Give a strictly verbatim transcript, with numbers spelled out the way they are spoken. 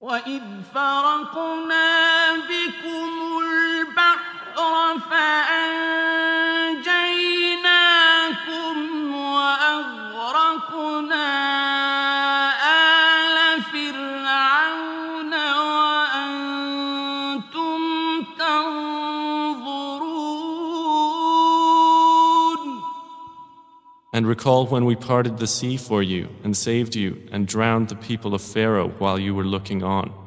وَإِذْ فَرَقْنَا بِكُمُ الْبَحْرَ فَأَنجَيْنَاكُمْ وَأَغْرَقْنَا آلَ فِرْعَوْنَ وَأَنتُمْ تَنظُرُونَ. And recall when we parted the sea for you and saved you and drowned the people of Pharaoh while you were looking on.